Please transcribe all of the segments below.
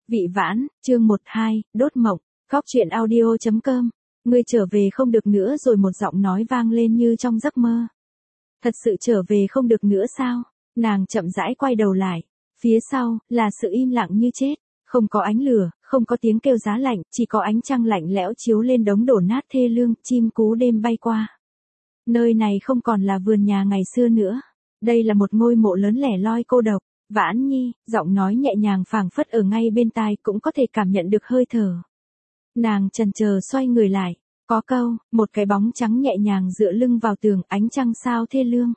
Vị Vãn, chương 12, đốt mộng, Góc truyện audio.com. Ngươi trở về không được nữa rồi, một giọng nói vang lên như trong giấc mơ. Thật sự trở về không được nữa sao? Nàng chậm rãi quay đầu lại. Phía sau, là sự im lặng như chết. Không có ánh lửa, không có tiếng kêu giá lạnh, chỉ có ánh trăng lạnh lẽo chiếu lên đống đổ nát thê lương, chim cú đêm bay qua. Nơi này không còn là vườn nhà ngày xưa nữa. Đây là một ngôi mộ lớn lẻ loi cô độc. Vãn Nhi, giọng nói nhẹ nhàng phảng phất ở ngay bên tai, cũng có thể cảm nhận được hơi thở. Nàng chần chờ xoay người lại, có câu, một cái bóng trắng nhẹ nhàng dựa lưng vào tường, ánh trăng sao thê lương.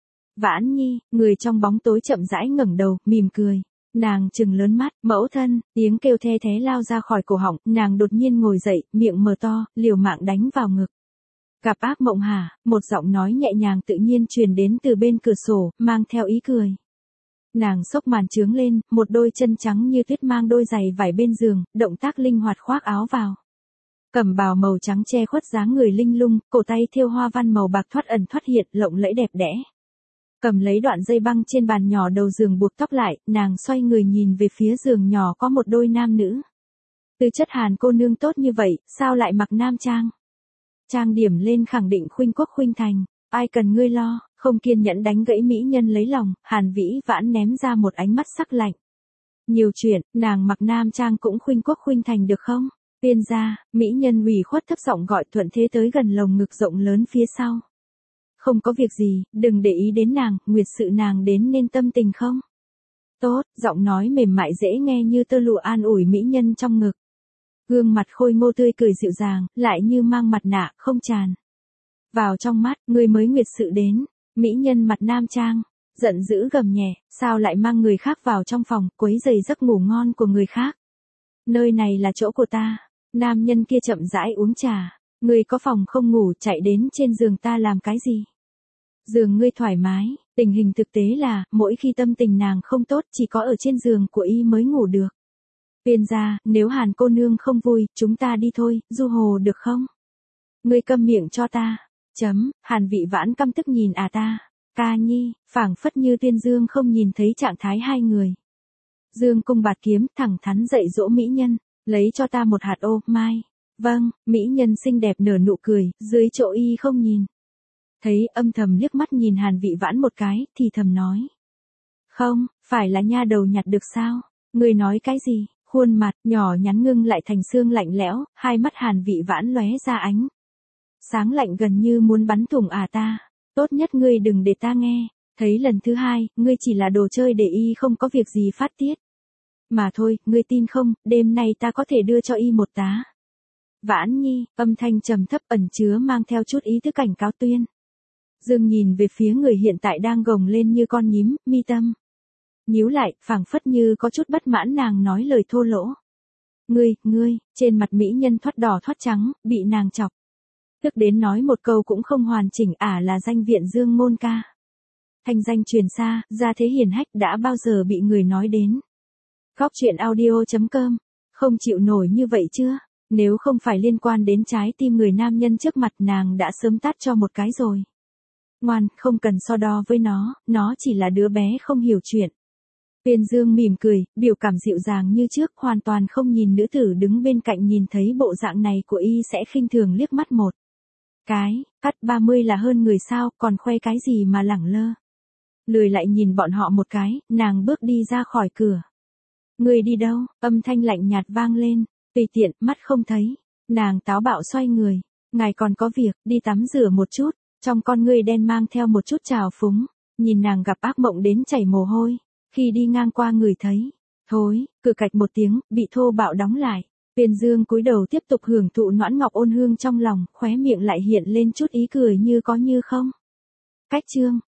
Vãn Nhi, người trong bóng tối chậm rãi ngẩng đầu, mỉm cười. Nàng trừng lớn mắt, mẫu thân, tiếng kêu the thé lao ra khỏi cổ họng, nàng đột nhiên ngồi dậy, miệng mở to, liều mạng đánh vào ngực. Gặp ác mộng hả? Một giọng nói nhẹ nhàng tự nhiên truyền đến từ bên cửa sổ, mang theo ý cười. Nàng xốc màn trướng lên, một đôi chân trắng như tuyết mang đôi giày vải bên giường, động tác linh hoạt khoác áo vào. Cẩm bào màu trắng che khuất dáng người linh lung, cổ tay thêu hoa văn màu bạc thoát ẩn thoát hiện, lộng lẫy đẹp đẽ. Cầm lấy đoạn dây băng trên bàn nhỏ đầu giường buộc tóc lại, nàng xoay người nhìn về phía giường nhỏ có một đôi nam nữ. Tư chất Hàn cô nương tốt như vậy, sao lại mặc nam trang? Trang điểm lên khẳng định khuynh quốc khuynh thành, ai cần ngươi lo. Không kiên nhẫn đánh gãy mỹ nhân lấy lòng, Hàn Vĩ Vãn ném ra một ánh mắt sắc lạnh. Nhiều chuyện, nàng mặc nam trang cũng khuynh quốc khuynh thành được không? Tiên gia, mỹ nhân ủy khuất thấp giọng gọi Thuận Thế tới gần lồng ngực rộng lớn phía sau. Không có việc gì, đừng để ý đến nàng, nguyệt sự nàng đến nên tâm tình không? Tốt, giọng nói mềm mại dễ nghe như tơ lụa an ủi mỹ nhân trong ngực. Gương mặt khôi ngô tươi cười dịu dàng, lại như mang mặt nạ, không tràn vào trong mắt, người mới nguyệt sự đến. Mỹ nhân mặt nam trang, giận dữ gầm nhẹ, sao lại mang người khác vào trong phòng, quấy rầy giấc ngủ ngon của người khác. Nơi này là chỗ của ta. Nam nhân kia chậm rãi uống trà. Ngươi có phòng không ngủ, chạy đến trên giường ta làm cái gì? Giường ngươi thoải mái, tình hình thực tế là, mỗi khi tâm tình nàng không tốt, chỉ có ở trên giường của y mới ngủ được. Tiên gia, nếu Hàn cô nương không vui, chúng ta đi thôi, du hồ được không? Ngươi câm miệng cho ta. Hàn Vị Vãn căm tức nhìn ta. Ca nhi, phảng phất như tiên dương không nhìn thấy trạng thái hai người. Dương cung bạt kiếm, thẳng thắn dạy dỗ mỹ nhân, lấy cho ta một hạt ô mai. Vâng, mỹ nhân xinh đẹp nở nụ cười, dưới chỗ y không nhìn. Thấy âm thầm liếc mắt nhìn Hàn Vị Vãn một cái, thì thầm nói. Không, phải là nha đầu nhặt được sao? Người nói cái gì? Khuôn mặt nhỏ nhắn ngưng lại thành xương lạnh lẽo, hai mắt Hàn Vị Vãn lóe ra ánh sáng lạnh gần như muốn bắn thủng ta. Tốt nhất ngươi đừng để ta nghe. Thấy lần thứ hai, ngươi chỉ là đồ chơi để y không có việc gì phát tiết. Mà thôi, ngươi tin không, đêm nay ta có thể đưa cho y một tá. Vãn Nhi, âm thanh trầm thấp ẩn chứa mang theo chút ý thức cảnh cáo tuyên. Dương nhìn về phía người hiện tại đang gồng lên như con nhím, mi tâm nhíu lại, phảng phất như có chút bất mãn nàng nói lời thô lỗ. Ngươi, trên mặt mỹ nhân thoát đỏ thoát trắng, bị nàng chọc. Tức đến nói một câu cũng không hoàn chỉnh, là danh viện Dương môn ca. Thanh danh truyền xa, gia thế hiển hách đã bao giờ bị người nói đến. Góc truyện audio.com, không chịu nổi như vậy chưa? Nếu không phải liên quan đến trái tim người nam nhân trước mặt nàng đã sớm tát cho một cái rồi. Ngoan, không cần so đo với nó chỉ là đứa bé không hiểu chuyện. Viên Dương mỉm cười, biểu cảm dịu dàng như trước, hoàn toàn không nhìn nữ tử đứng bên cạnh nhìn thấy bộ dạng này của y sẽ khinh thường liếc mắt một cái, cắt 30 là hơn người sao, còn khoe cái gì mà lẳng lơ. Lười lại nhìn bọn họ một cái, nàng bước đi ra khỏi cửa. Người đi đâu? Âm thanh lạnh nhạt vang lên, tùy tiện, mắt không thấy. Nàng táo bạo xoay người. Ngài còn có việc, đi tắm rửa một chút. Trong con ngươi đen mang theo một chút trào phúng. Nhìn nàng gặp ác mộng đến chảy mồ hôi. Khi đi ngang qua người thấy. Thối, cự cạch một tiếng, bị thô bạo đóng lại. Viên Dương cúi đầu tiếp tục hưởng thụ noãn ngọc ôn hương trong lòng, khóe miệng lại hiện lên chút ý cười như có như không. Cách chương